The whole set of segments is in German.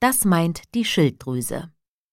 Das meint die Schilddrüse.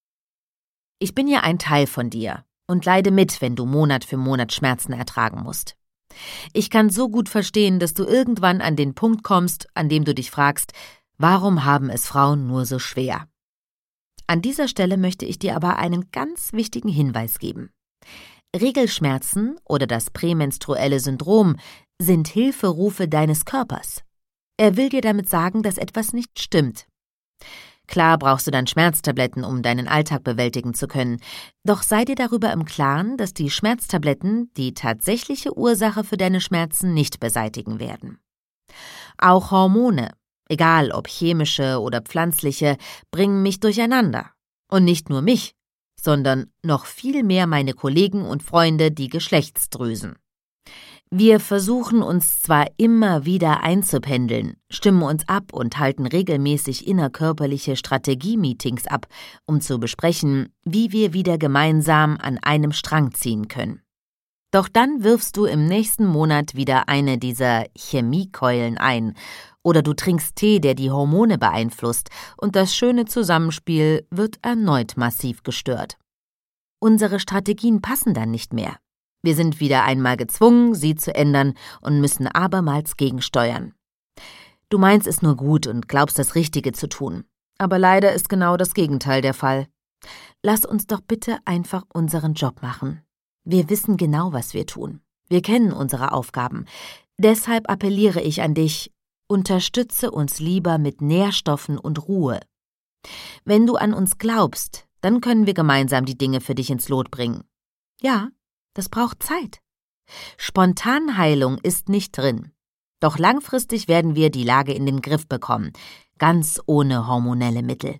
Ich bin ja ein Teil von dir und leide mit, wenn du Monat für Monat Schmerzen ertragen musst. Ich kann so gut verstehen, dass du irgendwann an den Punkt kommst, an dem du dich fragst, warum haben es Frauen nur so schwer? An dieser Stelle möchte ich dir aber einen ganz wichtigen Hinweis geben. Regelschmerzen oder das prämenstruelle Syndrom sind Hilferufe deines Körpers. Er will dir damit sagen, dass etwas nicht stimmt. Klar brauchst du dann Schmerztabletten, um deinen Alltag bewältigen zu können, doch sei dir darüber im Klaren, dass die Schmerztabletten die tatsächliche Ursache für deine Schmerzen nicht beseitigen werden. Auch Hormone, egal ob chemische oder pflanzliche, bringen mich durcheinander. Und nicht nur mich, sondern noch viel mehr meine Kollegen und Freunde, die Geschlechtsdrüsen. Wir versuchen uns zwar immer wieder einzupendeln, stimmen uns ab und halten regelmäßig innerkörperliche Strategie-Meetings ab, um zu besprechen, wie wir wieder gemeinsam an einem Strang ziehen können. Doch dann wirfst du im nächsten Monat wieder eine dieser Chemiekeulen ein oder du trinkst Tee, der die Hormone beeinflusst und das schöne Zusammenspiel wird erneut massiv gestört. Unsere Strategien passen dann nicht mehr. Wir sind wieder einmal gezwungen, sie zu ändern und müssen abermals gegensteuern. Du meinst es nur gut und glaubst, das Richtige zu tun. Aber leider ist genau das Gegenteil der Fall. Lass uns doch bitte einfach unseren Job machen. Wir wissen genau, was wir tun. Wir kennen unsere Aufgaben. Deshalb appelliere ich an dich, unterstütze uns lieber mit Nährstoffen und Ruhe. Wenn du an uns glaubst, dann können wir gemeinsam die Dinge für dich ins Lot bringen. Ja, das braucht Zeit. Spontanheilung ist nicht drin. Doch langfristig werden wir die Lage in den Griff bekommen, ganz ohne hormonelle Mittel.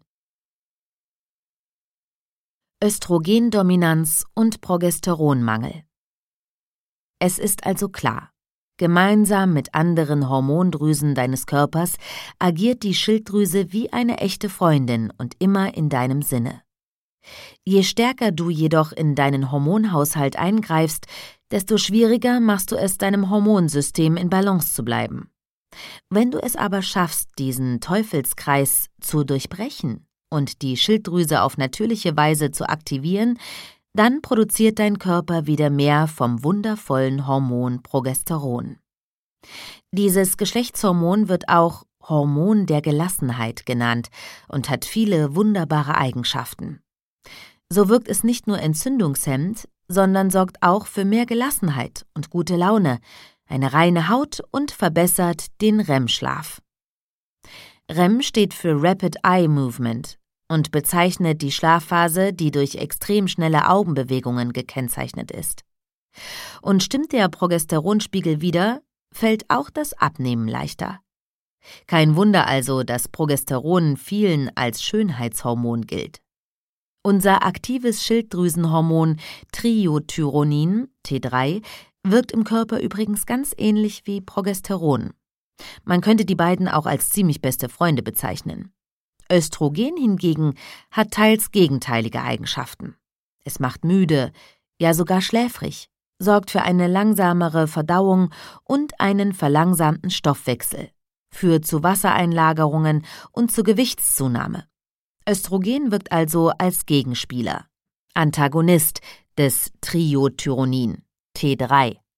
Östrogendominanz und Progesteronmangel. Es ist also klar, gemeinsam mit anderen Hormondrüsen deines Körpers agiert die Schilddrüse wie eine echte Freundin und immer in deinem Sinne. Je stärker du jedoch in deinen Hormonhaushalt eingreifst, desto schwieriger machst du es deinem Hormonsystem in Balance zu bleiben. Wenn du es aber schaffst, diesen Teufelskreis zu durchbrechen und die Schilddrüse auf natürliche Weise zu aktivieren, dann produziert dein Körper wieder mehr vom wundervollen Hormon Progesteron. Dieses Geschlechtshormon wird auch Hormon der Gelassenheit genannt und hat viele wunderbare Eigenschaften. So wirkt es nicht nur entzündungshemmend, sondern sorgt auch für mehr Gelassenheit und gute Laune, eine reine Haut und verbessert den REM-Schlaf. REM steht für Rapid Eye Movement und bezeichnet die Schlafphase, die durch extrem schnelle Augenbewegungen gekennzeichnet ist. Und stimmt der Progesteronspiegel wieder, fällt auch das Abnehmen leichter. Kein Wunder also, dass Progesteron vielen als Schönheitshormon gilt. Unser aktives Schilddrüsenhormon Triiodthyronin, T3, wirkt im Körper übrigens ganz ähnlich wie Progesteron. Man könnte die beiden auch als ziemlich beste Freunde bezeichnen. Östrogen hingegen hat teils gegenteilige Eigenschaften. Es macht müde, ja sogar schläfrig, sorgt für eine langsamere Verdauung und einen verlangsamten Stoffwechsel, führt zu Wassereinlagerungen und zu Gewichtszunahme. Östrogen wirkt also als Gegenspieler, Antagonist des Triiodthyronin, T3.